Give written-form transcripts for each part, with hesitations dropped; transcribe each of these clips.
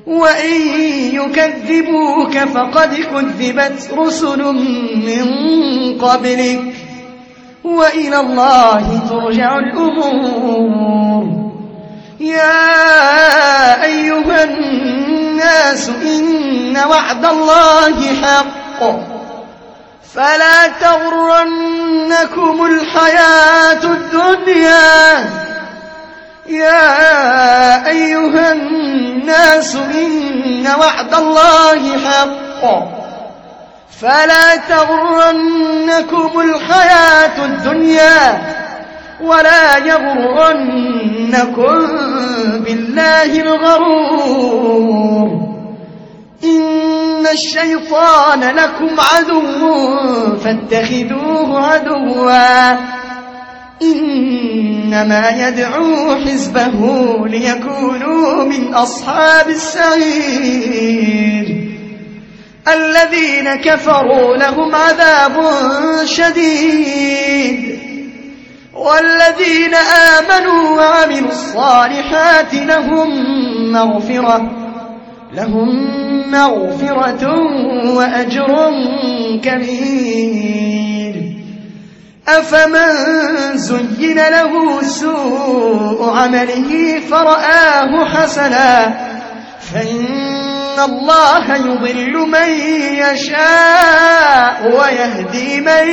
وإن يكذبوك فقد كذبت رسل من قبلك وإلى الله ترجع الأمور. يا أيها الناس إن وعد الله حق فلا تغرنكم الحياة الدنيا. يا أيها الناس إن وعد الله حق فلا تغرنكم الحياة الدنيا ولا يغرنكم بالله الغرور. إن الشيطان لكم عدو فاتخذوه عدوا إنما يدعو حزبه ليكونوا من أصحاب السعير. الذين كفروا لهم عذاب شديد والذين آمنوا وعملوا الصالحات لهم مغفرة وأجر كبير. أفمن زين له سوء عمله فرآه حسنا فإن الله يضل من يشاء ويهدي من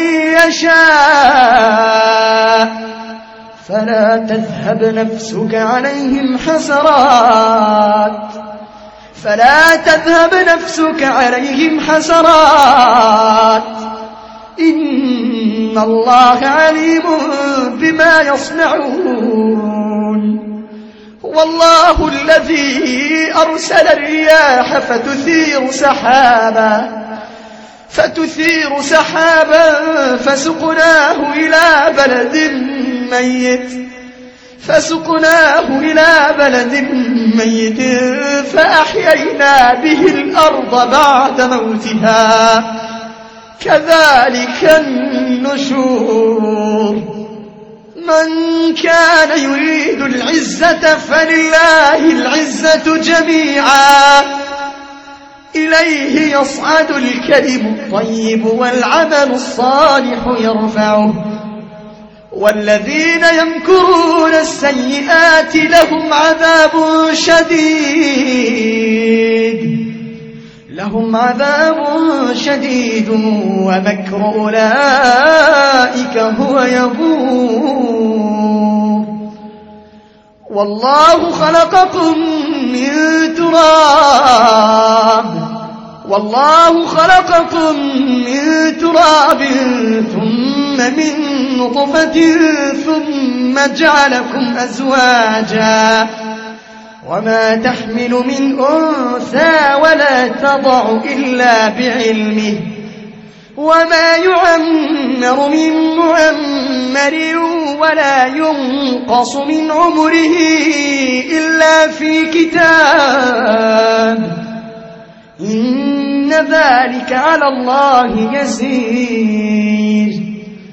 يشاء فلا تذهب نفسك عليهم حسرات إن الله عليم بما يصنعون. والله الذي أرسل الرياح فتثير سحابا فسقناه إلى بلد ميت فأحيينا به الأرض بعد موتها كذلك النشور. من كان يريد العزة فلله العزة جميعا إليه يصعد الكلم الطيب والعمل الصالح يرفعه والذين يمكرون السيئات لهم عذاب شديد ومكر أولئك هو يبور. والله خلقكم من تراب ثم من نطفة ثم جعلكم أزواجا وما تحمل من أنثى ولا تضع إلا بعلمه وما يعمر من معمر ولا ينقص من عمره إلا في كتاب إن ذلك على الله يسير.